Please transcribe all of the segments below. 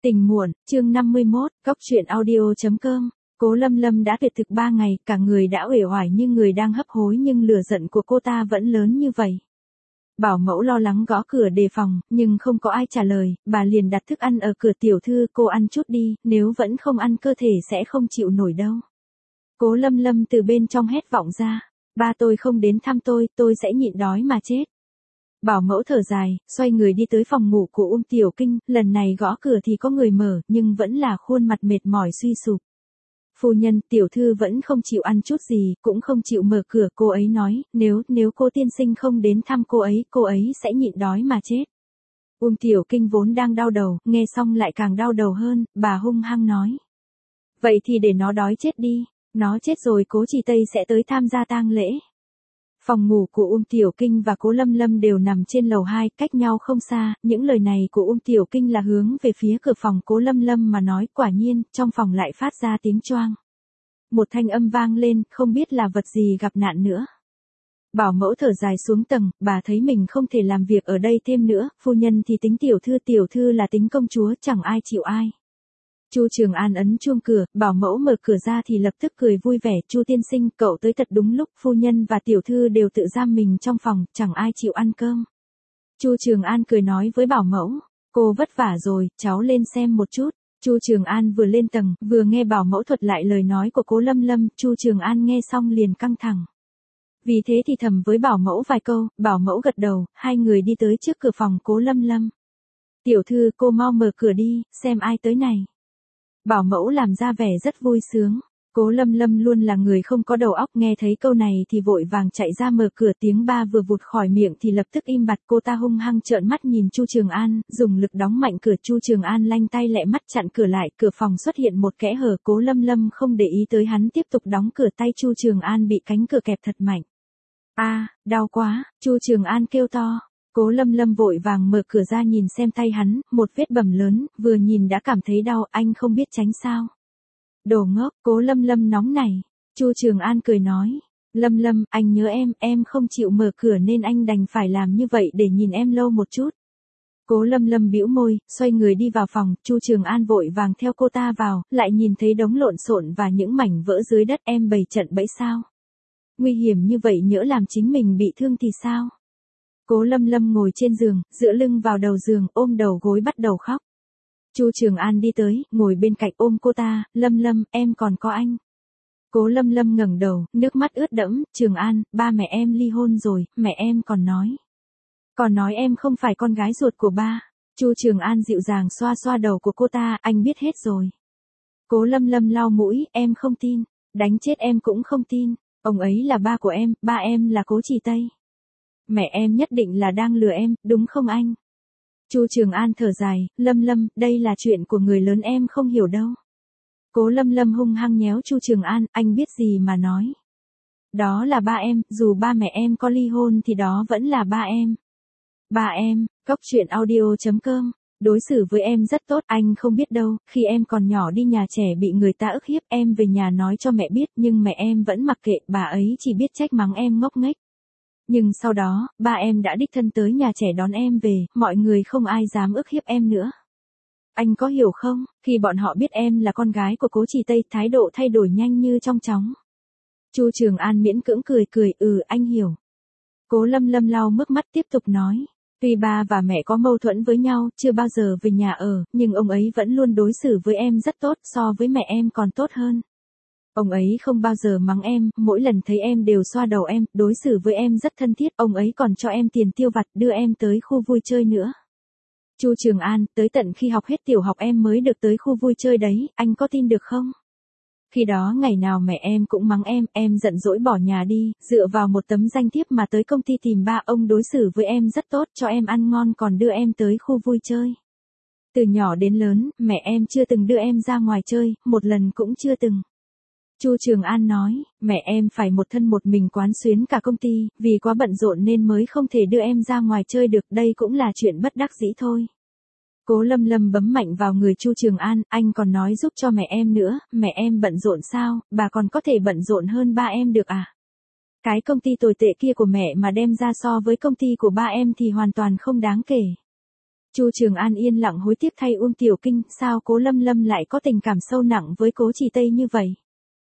Tình muộn, chương 51, Cốc truyện audio.com. Cố Lâm Lâm đã tuyệt thực 3 ngày, cả người đã uể oải như người đang hấp hối nhưng lửa giận của cô ta vẫn lớn như vậy. Bảo mẫu lo lắng gõ cửa đề phòng, nhưng không có ai trả lời, bà liền đặt thức ăn ở cửa. Tiểu thư, cô ăn chút đi, nếu vẫn không ăn cơ thể sẽ không chịu nổi đâu. Cố Lâm Lâm từ bên trong hét vọng ra, ba tôi không đến thăm tôi sẽ nhịn đói mà chết. Bảo mẫu thở dài, xoay người đi tới phòng ngủ của Tiểu Kinh, lần này gõ cửa thì có người mở, nhưng vẫn là khuôn mặt mệt mỏi suy sụp. Phu nhân, tiểu thư vẫn không chịu ăn chút gì, cũng không chịu mở cửa. Cô ấy nói, nếu cô tiên sinh không đến thăm cô ấy sẽ nhịn đói mà chết. Tiểu Kinh vốn đang đau đầu, nghe xong lại càng đau đầu hơn, bà hung hăng nói. Vậy thì để nó đói chết đi, nó chết rồi Cố Trì Tây sẽ tới tham gia tang lễ. Phòng ngủ của Tiểu Kinh và Cố Lâm Lâm đều nằm trên lầu 2, cách nhau không xa. Những lời này của Tiểu Kinh là hướng về phía cửa phòng Cố Lâm Lâm mà nói. Quả nhiên, trong phòng lại phát ra tiếng choang. Một thanh âm vang lên, không biết là vật gì gặp nạn nữa. Bảo mẫu thở dài xuống tầng, bà thấy mình không thể làm việc ở đây thêm nữa. Phu nhân thì tính tiểu thư là tính công chúa, chẳng ai chịu ai. Chu Trường An ấn chuông cửa, bảo mẫu mở cửa ra thì lập tức cười vui vẻ. Chu tiên sinh, cậu tới thật đúng lúc, phu nhân và tiểu thư đều tự giam mình trong phòng, chẳng ai chịu ăn cơm. Chu Trường An cười nói với bảo mẫu, cô vất vả rồi, cháu lên xem một chút. Chu Trường An vừa lên tầng, vừa nghe bảo mẫu thuật lại lời nói của Cố Lâm Lâm. Chu Trường An nghe xong liền căng thẳng. Vì thế thì thầm với bảo mẫu vài câu, bảo mẫu gật đầu, hai người đi tới trước cửa phòng Cố Lâm Lâm. Tiểu thư, cô mau mở cửa đi, xem ai tới này. Bảo mẫu làm ra vẻ rất vui sướng. Cố Lâm Lâm luôn là người không có đầu óc, nghe thấy câu này thì vội vàng chạy ra mở cửa. Tiếng ba vừa vụt khỏi miệng thì lập tức im bặt. Cô ta hung hăng trợn mắt nhìn Chu Trường An, dùng lực đóng mạnh cửa. Chu Trường An lanh tay lẹ mắt chặn cửa lại, cửa phòng xuất hiện một kẽ hở. Cố Lâm Lâm không để ý tới hắn, tiếp tục đóng cửa. Tay Chu Trường An bị cánh cửa kẹp thật mạnh. Đau quá, Chu Trường An kêu to. Cố Lâm Lâm vội vàng mở cửa ra nhìn xem tay hắn, một vết bầm lớn, vừa nhìn đã cảm thấy đau. Anh không biết tránh sao? Đồ ngốc. Cố Lâm Lâm nóng nảy. Chu Trường An cười nói, Lâm Lâm, anh nhớ em không chịu mở cửa nên anh đành phải làm như vậy để nhìn em lâu một chút. Cố Lâm Lâm bĩu môi, xoay người đi vào phòng. Chu Trường An vội vàng theo cô ta vào, lại nhìn thấy đống lộn xộn và những mảnh vỡ dưới đất. Em bày trận bẫy sao? Nguy hiểm như vậy, nhỡ làm chính mình bị thương thì sao? Cố Lâm Lâm ngồi trên giường, dựa lưng vào đầu giường, ôm đầu gối bắt đầu khóc. Chu Trường An đi tới, ngồi bên cạnh ôm cô ta, Lâm Lâm, em còn có anh. Cố Lâm Lâm ngẩng đầu, nước mắt ướt đẫm, Trường An, ba mẹ em ly hôn rồi, mẹ em còn nói em không phải con gái ruột của ba. Chu Trường An dịu dàng xoa xoa đầu của cô ta, anh biết hết rồi. Cố Lâm Lâm lau mũi, em không tin, đánh chết em cũng không tin, ông ấy là ba của em, ba em là Cố Trì Tây. Mẹ em nhất định là đang lừa em, đúng không anh? Chu Trường An thở dài, Lâm Lâm, đây là chuyện của người lớn, em không hiểu đâu. Cố Lâm Lâm hung hăng nhéo Chu Trường An, anh biết gì mà nói. Đó là ba em, dù ba mẹ em có ly hôn thì đó vẫn là ba em. Ba em, Cốc truyện audio.com. Đối xử với em rất tốt, anh không biết đâu, khi em còn nhỏ đi nhà trẻ bị người ta ức hiếp, em về nhà nói cho mẹ biết, nhưng mẹ em vẫn mặc kệ, bà ấy chỉ biết trách mắng em ngốc nghếch. Nhưng sau đó, ba em đã đích thân tới nhà trẻ đón em về, mọi người không ai dám ức hiếp em nữa. Anh có hiểu không, khi bọn họ biết em là con gái của Cố Trì Tây, thái độ thay đổi nhanh như trong chóng. Chu Trường An miễn cưỡng cười, anh hiểu. Cố Lâm Lâm lau nước mắt tiếp tục nói, tuy ba và mẹ có mâu thuẫn với nhau, chưa bao giờ về nhà ở, nhưng ông ấy vẫn luôn đối xử với em rất tốt, so với mẹ em còn tốt hơn. Ông ấy không bao giờ mắng em, mỗi lần thấy em đều xoa đầu em, đối xử với em rất thân thiết, ông ấy còn cho em tiền tiêu vặt, đưa em tới khu vui chơi nữa. Chu Trường An, tới tận khi học hết tiểu học em mới được tới khu vui chơi đấy, anh có tin được không? Khi đó ngày nào mẹ em cũng mắng em giận dỗi bỏ nhà đi, dựa vào một tấm danh thiếp mà tới công ty tìm ba, ông đối xử với em rất tốt, cho em ăn ngon còn đưa em tới khu vui chơi. Từ nhỏ đến lớn, mẹ em chưa từng đưa em ra ngoài chơi, một lần cũng chưa từng. Chu Trường An nói, mẹ em phải một thân một mình quán xuyến cả công ty, vì quá bận rộn nên mới không thể đưa em ra ngoài chơi được, đây cũng là chuyện bất đắc dĩ thôi. Cố Lâm Lâm bấm mạnh vào người Chu Trường An, anh còn nói giúp cho mẹ em nữa, mẹ em bận rộn sao, bà còn có thể bận rộn hơn ba em được à? Cái công ty tồi tệ kia của mẹ mà đem ra so với công ty của ba em thì hoàn toàn không đáng kể. Chu Trường An yên lặng hối tiếc thay Uông Tiểu Kinh, sao Cố Lâm Lâm lại có tình cảm sâu nặng với Cố Chỉ Tây như vậy?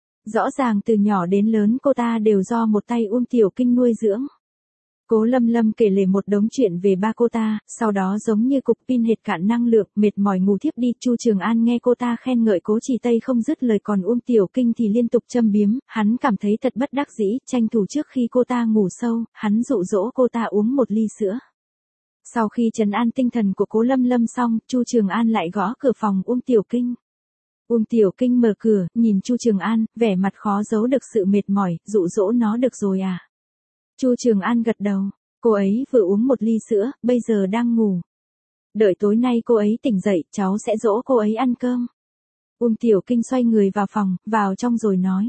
Rõ ràng từ nhỏ đến lớn cô ta đều do một tay Uông Tiểu Kinh nuôi dưỡng. Cố Lâm Lâm kể lể một đống chuyện về ba cô ta, sau đó giống như cục pin hệt cạn năng lượng, mệt mỏi ngủ thiếp đi. Chu Trường An nghe cô ta khen ngợi Cố Chỉ Tây không dứt lời, còn Uông Tiểu Kinh thì liên tục châm biếm, hắn cảm thấy thật bất đắc dĩ, tranh thủ trước khi cô ta ngủ sâu, hắn dụ dỗ cô ta uống một ly sữa. Sau khi trấn an tinh thần của Cố Lâm Lâm xong, Chu Trường An lại gõ cửa phòng Uông Tiểu Kinh. Uông Tiểu Kinh mở cửa, nhìn Chu Trường An, vẻ mặt khó giấu được sự mệt mỏi, dụ dỗ nó được rồi à? Chu Trường An gật đầu, cô ấy vừa uống một ly sữa, bây giờ đang ngủ. Đợi tối nay cô ấy tỉnh dậy, cháu sẽ dỗ cô ấy ăn cơm. Uông Tiểu Kinh xoay người vào phòng, vào trong rồi nói.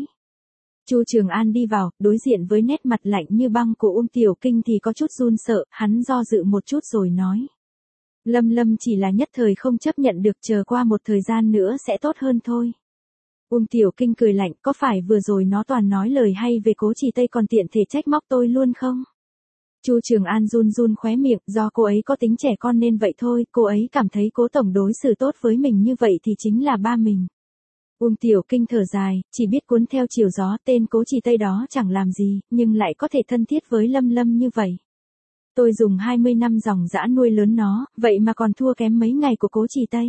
Chu Trường An đi vào, đối diện với nét mặt lạnh như băng của Uông Tiểu Kinh thì có chút run sợ, hắn do dự một chút rồi nói. Lâm Lâm chỉ là nhất thời không chấp nhận được, chờ qua một thời gian nữa sẽ tốt hơn thôi. Uông Tiểu Kinh cười lạnh, có phải vừa rồi nó toàn nói lời hay về Cố Chỉ Tây còn tiện thể trách móc tôi luôn không? Chu Trường An run run khóe miệng, do cô ấy có tính trẻ con nên vậy thôi, cô ấy cảm thấy Cố tổng đối xử tốt với mình như vậy thì chính là ba mình. Uông Tiểu Kinh thở dài, chỉ biết cuốn theo chiều gió, tên Cố Chỉ Tây đó chẳng làm gì, nhưng lại có thể thân thiết với Lâm Lâm như vậy. Tôi dùng 20 năm dòng dã nuôi lớn nó, vậy mà còn thua kém mấy ngày của Cố Chỉ Tây.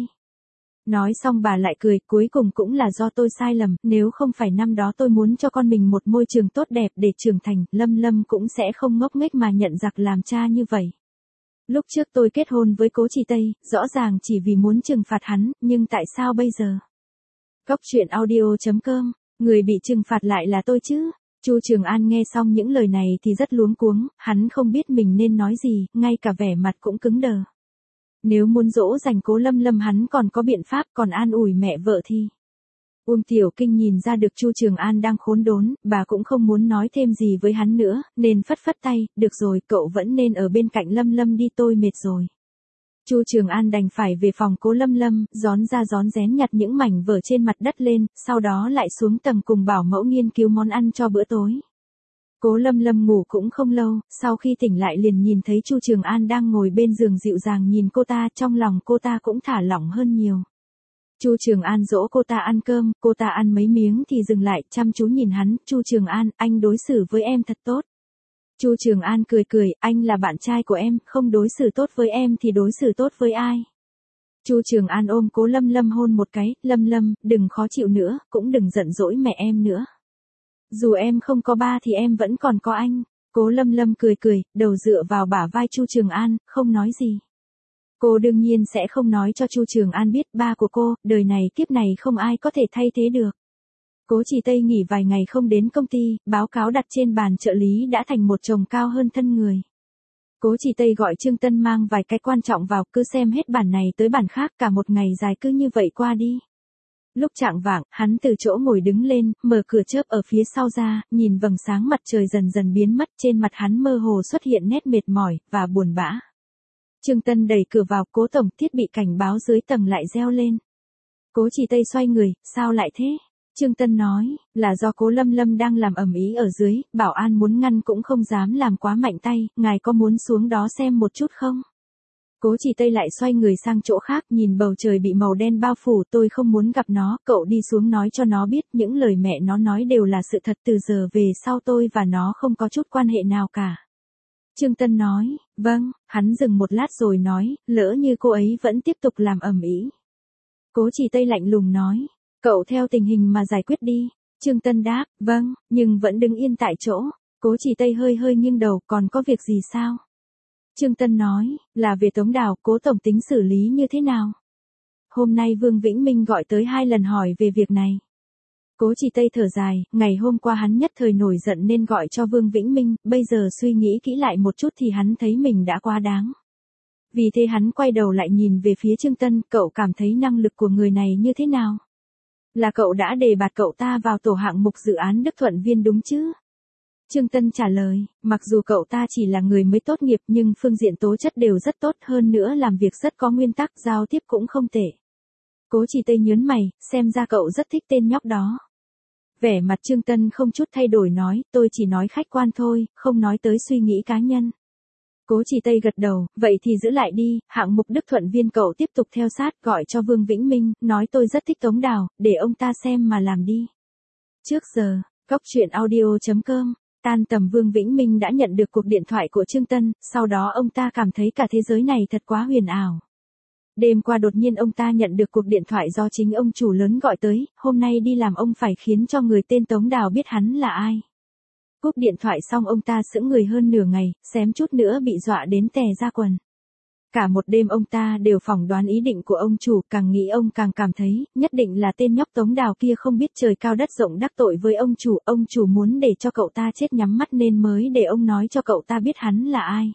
Nói xong bà lại cười, cuối cùng cũng là do tôi sai lầm, nếu không phải năm đó tôi muốn cho con mình một môi trường tốt đẹp để trưởng thành, Lâm Lâm cũng sẽ không ngốc nghếch mà nhận giặc làm cha như vậy. Lúc trước tôi kết hôn với Cố Chỉ Tây, rõ ràng chỉ vì muốn trừng phạt hắn, nhưng tại sao bây giờ? Cóc truyện audio.com, người bị trừng phạt lại là tôi chứ? Chu Trường An nghe xong những lời này thì rất luống cuống, hắn không biết mình nên nói gì, ngay cả vẻ mặt cũng cứng đờ. Nếu muốn dỗ dành Cố Lâm Lâm hắn còn có biện pháp, còn an ủi mẹ vợ thì. Uông Tiểu Kinh nhìn ra được Chu Trường An đang khốn đốn, bà cũng không muốn nói thêm gì với hắn nữa, nên phất phất tay, được rồi, cậu vẫn nên ở bên cạnh Lâm Lâm đi, tôi mệt rồi. Chu Trường An đành phải về phòng Cố Lâm Lâm, rón ra rón rén nhặt những mảnh vở trên mặt đất lên, sau đó lại xuống tầng cùng bảo mẫu nghiên cứu món ăn cho bữa tối. Cố Lâm Lâm ngủ cũng không lâu, sau khi tỉnh lại liền nhìn thấy Chu Trường An đang ngồi bên giường dịu dàng nhìn cô ta, trong lòng cô ta cũng thả lỏng hơn nhiều. Chu Trường An dỗ cô ta ăn cơm, cô ta ăn mấy miếng thì dừng lại, chăm chú nhìn hắn, Chu Trường An, anh đối xử với em thật tốt. Chu Trường An cười cười, anh là bạn trai của em, không đối xử tốt với em thì đối xử tốt với ai? Chu Trường An ôm Cố Lâm Lâm hôn một cái, Lâm Lâm, đừng khó chịu nữa, cũng đừng giận dỗi mẹ em nữa. Dù em không có ba thì em vẫn còn có anh. Cố Lâm Lâm cười cười, đầu dựa vào bả vai Chu Trường An, không nói gì. Cô đương nhiên sẽ không nói cho Chu Trường An biết ba của cô, đời này kiếp này không ai có thể thay thế được. Cố Chỉ Tây nghỉ vài ngày không đến công ty, báo cáo đặt trên bàn trợ lý đã thành một chồng cao hơn thân người. Cố Chỉ Tây gọi Trương Tân mang vài cái quan trọng vào, cứ xem hết bản này tới bản khác, cả một ngày dài cứ như vậy qua đi. Lúc chạng vạng, hắn từ chỗ ngồi đứng lên, mở cửa chớp ở phía sau ra, nhìn vầng sáng mặt trời dần dần biến mất, trên mặt hắn mơ hồ xuất hiện nét mệt mỏi và buồn bã. Trương Tân đẩy cửa vào, Cố tổng, thiết bị cảnh báo dưới tầng lại reo lên. Cố Chỉ Tây xoay người, sao lại thế? Trương Tân nói, là do Cố Lâm Lâm đang làm ầm ĩ ở dưới, bảo an muốn ngăn cũng không dám làm quá mạnh tay, ngài có muốn xuống đó xem một chút không? Cố Chỉ Tây lại xoay người sang chỗ khác, nhìn bầu trời bị màu đen bao phủ, tôi không muốn gặp nó, cậu đi xuống nói cho nó biết những lời mẹ nó nói đều là sự thật, từ giờ về sau tôi và nó không có chút quan hệ nào cả. Trương Tân nói, vâng, hắn dừng một lát rồi nói, lỡ như cô ấy vẫn tiếp tục làm ầm ĩ. Cố Chỉ Tây lạnh lùng nói, cậu theo tình hình mà giải quyết đi. Trương Tân đáp, vâng, nhưng vẫn đứng yên tại chỗ. Cố Chỉ Tây hơi hơi nghiêng đầu, còn có việc gì sao? Trương Tân nói, là về Tống Đào, Cố tổng tính xử lý như thế nào? Hôm nay Vương Vĩnh Minh gọi tới 2 lần hỏi về việc này. Cố Chỉ Tây thở dài, ngày hôm qua hắn nhất thời nổi giận nên gọi cho Vương Vĩnh Minh, bây giờ suy nghĩ kỹ lại một chút thì hắn thấy mình đã quá đáng. Vì thế hắn quay đầu lại nhìn về phía Trương Tân, cậu cảm thấy năng lực của người này như thế nào? Là cậu đã đề bạt cậu ta vào tổ hạng mục dự án Đức Thuận Viên đúng chứ? Trương Tân trả lời, mặc dù cậu ta chỉ là người mới tốt nghiệp nhưng phương diện tố chất đều rất tốt, hơn nữa làm việc rất có nguyên tắc, giao tiếp cũng không tệ. Cố Chỉ Tây nhớn mày, xem ra cậu rất thích tên nhóc đó. Vẻ mặt Trương Tân không chút thay đổi nói, tôi chỉ nói khách quan thôi, không nói tới suy nghĩ cá nhân. Cố Chỉ Tây gật đầu, vậy thì giữ lại đi, hạng mục Đức Thuận Viên cậu tiếp tục theo sát, gọi cho Vương Vĩnh Minh, nói tôi rất thích Tống Đào, để ông ta xem mà làm đi. Trước giờ, Góc Chuyện Audio.com, tan tầm Vương Vĩnh Minh đã nhận được cuộc điện thoại của Trương Tân, sau đó ông ta cảm thấy cả thế giới này thật quá huyền ảo. Đêm qua đột nhiên ông ta nhận được cuộc điện thoại do chính ông chủ lớn gọi tới, hôm nay đi làm ông phải khiến cho người tên Tống Đào biết hắn là ai. Cúp điện thoại xong ông ta sững người hơn nửa ngày, xém chút nữa bị dọa đến tè ra quần. Cả một đêm ông ta đều phỏng đoán ý định của ông chủ, càng nghĩ ông càng cảm thấy, nhất định là tên nhóc Tống Đào kia không biết trời cao đất rộng đắc tội với ông chủ muốn để cho cậu ta chết nhắm mắt nên mới để ông nói cho cậu ta biết hắn là ai.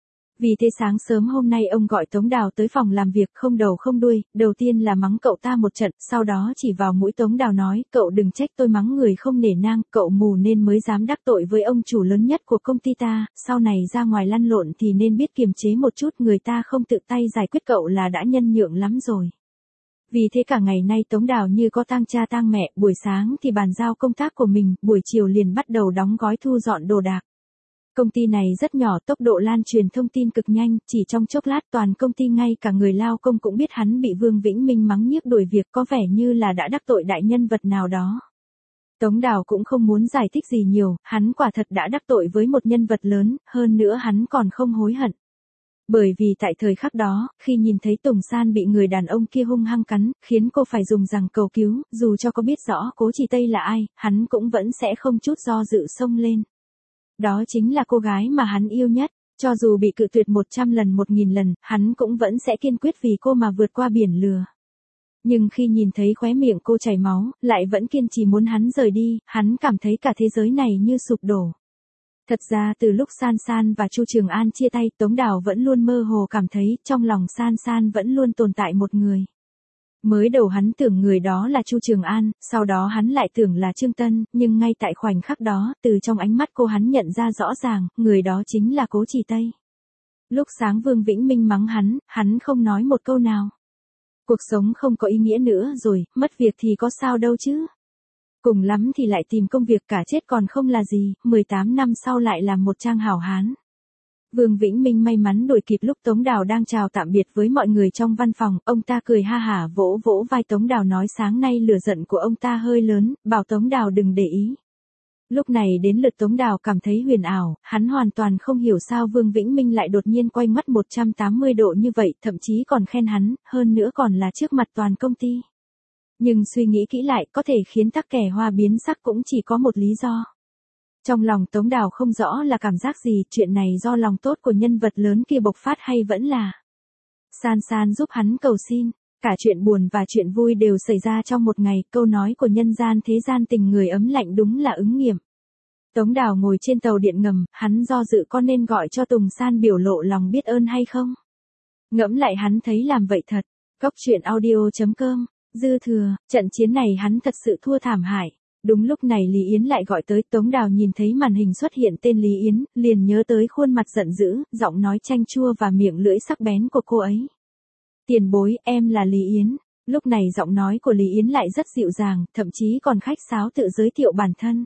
Vì thế sáng sớm hôm nay ông gọi Tống Đào tới phòng làm việc không đầu không đuôi, đầu tiên là mắng cậu ta một trận, sau đó chỉ vào mũi Tống Đào nói, cậu đừng trách tôi mắng người không nể nang, cậu mù nên mới dám đắc tội với ông chủ lớn nhất của công ty ta, sau này ra ngoài lăn lộn thì nên biết kiềm chế một chút, người ta không tự tay giải quyết cậu là đã nhân nhượng lắm rồi. Vì thế cả ngày nay Tống Đào như có tang cha tang mẹ, buổi sáng thì bàn giao công tác của mình, buổi chiều liền bắt đầu đóng gói thu dọn đồ đạc. Công ty này rất nhỏ, tốc độ lan truyền thông tin cực nhanh, chỉ trong chốc lát toàn công ty ngay cả người lao công cũng biết hắn bị Vương Vĩnh Minh mắng nhiếc đuổi việc, có vẻ như là đã đắc tội đại nhân vật nào đó. Tống Đào cũng không muốn giải thích gì nhiều, hắn quả thật đã đắc tội với một nhân vật lớn, hơn nữa hắn còn không hối hận. Bởi vì tại thời khắc đó, khi nhìn thấy Tùng San bị người đàn ông kia hung hăng cắn, khiến cô phải dùng rằng cầu cứu, dù cho có biết rõ Cố Chỉ Tây là ai, hắn cũng vẫn sẽ không chút do dự xông lên. Đó chính là cô gái mà hắn yêu nhất, cho dù bị cự tuyệt 100 lần 1000 lần, hắn cũng vẫn sẽ kiên quyết vì cô mà vượt qua biển lửa. Nhưng khi nhìn thấy khóe miệng cô chảy máu, lại vẫn kiên trì muốn hắn rời đi, hắn cảm thấy cả thế giới này như sụp đổ. Thật ra từ lúc San San và Chu Trường An chia tay, Tống Đào vẫn luôn mơ hồ cảm thấy trong lòng San San vẫn luôn tồn tại một người. Mới đầu hắn tưởng người đó là Chu Trường An, sau đó hắn lại tưởng là Trương Tân, nhưng ngay tại khoảnh khắc đó, từ trong ánh mắt cô hắn nhận ra rõ ràng, người đó chính là Cố Chỉ Tây. Lúc sáng Vương Vĩnh Minh mắng hắn không nói một câu nào. Cuộc sống không có ý nghĩa nữa rồi, mất việc thì có sao đâu chứ. Cùng lắm thì lại tìm công việc, cả chết còn không là gì, 18 năm sau lại làm một trang hảo hán. Vương Vĩnh Minh may mắn đuổi kịp lúc Tống Đào đang chào tạm biệt với mọi người trong văn phòng, ông ta cười ha hả vỗ vỗ vai Tống Đào nói sáng nay lửa giận của ông ta hơi lớn, bảo Tống Đào đừng để ý. Lúc này đến lượt Tống Đào cảm thấy huyền ảo, hắn hoàn toàn không hiểu sao Vương Vĩnh Minh lại đột nhiên quay mất 180 độ như vậy, thậm chí còn khen hắn, hơn nữa còn là trước mặt toàn công ty. Nhưng suy nghĩ kỹ lại, có thể khiến tắc kè hoa biến sắc cũng chỉ có một lý do. Trong lòng Tống Đào không rõ là cảm giác gì, chuyện này do lòng tốt của nhân vật lớn kia bộc phát hay vẫn là San San giúp hắn cầu xin. Cả chuyện buồn và chuyện vui đều xảy ra trong một ngày, câu nói của nhân gian thế gian tình người ấm lạnh đúng là ứng nghiệm. Tống Đào ngồi trên tàu điện ngầm, hắn do dự có nên gọi cho Tùng San biểu lộ lòng biết ơn hay không. Ngẫm lại hắn thấy làm vậy thật. Góc Chuyện Audio.com, dư thừa, trận chiến này hắn thật sự thua thảm hại. Đúng lúc này Lý Yến lại gọi tới, Tống Đào nhìn thấy màn hình xuất hiện tên Lý Yến, liền nhớ tới khuôn mặt giận dữ, giọng nói chanh chua và miệng lưỡi sắc bén của cô ấy. Tiền bối, em là Lý Yến. Lúc này giọng nói của Lý Yến lại rất dịu dàng, thậm chí còn khách sáo tự giới thiệu bản thân.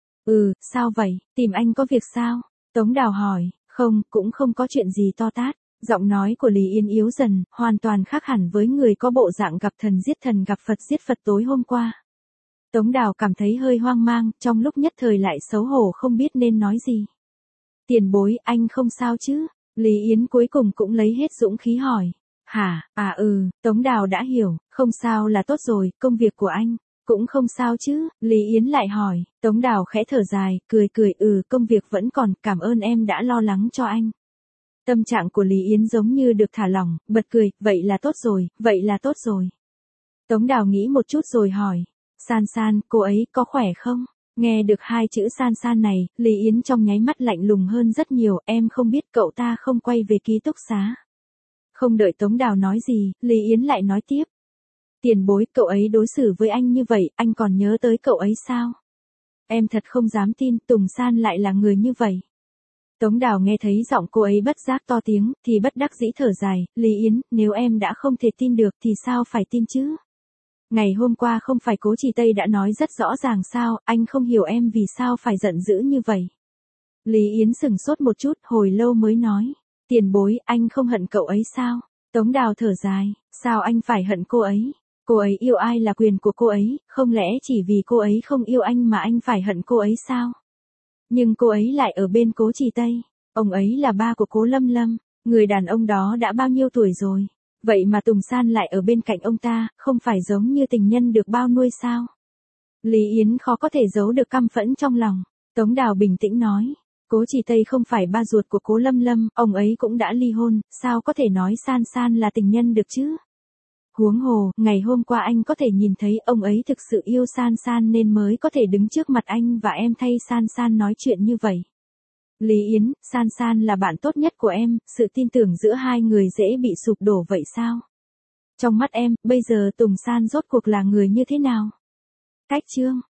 Sao vậy, tìm anh có việc sao? Tống Đào hỏi, không, cũng không có chuyện gì to tát. Giọng nói của Lý Yến yếu dần, hoàn toàn khác hẳn với người có bộ dạng gặp thần gặp Phật giết Phật tối hôm qua. Tống Đào cảm thấy hơi hoang mang, trong lúc nhất thời lại xấu hổ không biết nên nói gì. Tiền bối, anh không sao chứ? Lý Yến cuối cùng cũng lấy hết dũng khí hỏi. Hả, Tống Đào đã hiểu, không sao là tốt rồi, công việc của anh, cũng không sao chứ? Lý Yến lại hỏi, Tống Đào khẽ thở dài, cười, công việc vẫn còn, cảm ơn em đã lo lắng cho anh. Tâm trạng của Lý Yến giống như được thả lỏng, bật cười, vậy là tốt rồi. Tống Đào nghĩ một chút rồi hỏi. San San, cô ấy có khỏe không? Nghe được hai chữ San San này, Lý Yến trong nháy mắt lạnh lùng hơn rất nhiều, em không biết cậu ta không quay về ký túc xá. Không đợi Tống Đào nói gì, Lý Yến lại nói tiếp. Tiền bối, cậu ấy đối xử với anh như vậy, anh còn nhớ tới cậu ấy sao? Em thật không dám tin, Tùng San lại là người như vậy. Tống Đào nghe thấy giọng cô ấy bất giác to tiếng, thì bất đắc dĩ thở dài, Lý Yến, nếu em đã không thể tin được thì sao phải tin chứ? Ngày hôm qua không phải Cố Chỉ Tây đã nói rất rõ ràng sao, anh không hiểu em vì sao phải giận dữ như vậy. Lý Yến sửng sốt một chút, hồi lâu mới nói. Tiền bối, anh không hận cậu ấy sao? Tống Đào thở dài, sao anh phải hận cô ấy? Cô ấy yêu ai là quyền của cô ấy, không lẽ chỉ vì cô ấy không yêu anh mà anh phải hận cô ấy sao? Nhưng cô ấy lại ở bên Cố Trì Tây. Ông ấy là ba của Cố Lâm Lâm, người đàn ông đó đã bao nhiêu tuổi rồi? Vậy mà Tùng San lại ở bên cạnh ông ta, không phải giống như tình nhân được bao nuôi sao? Lý Yến khó có thể giấu được căm phẫn trong lòng. Tống Đào bình tĩnh nói, Cố Trì Tây không phải ba ruột của Cố Lâm Lâm, ông ấy cũng đã ly hôn, sao có thể nói San San là tình nhân được chứ? Huống hồ, ngày hôm qua anh có thể nhìn thấy ông ấy thực sự yêu San San nên mới có thể đứng trước mặt anh và em thay San San nói chuyện như vậy. Lý Yến, San San là bạn tốt nhất của em, sự tin tưởng giữa hai người dễ bị sụp đổ vậy sao? Trong mắt em, bây giờ Tùng San rốt cuộc là người như thế nào? Cách chương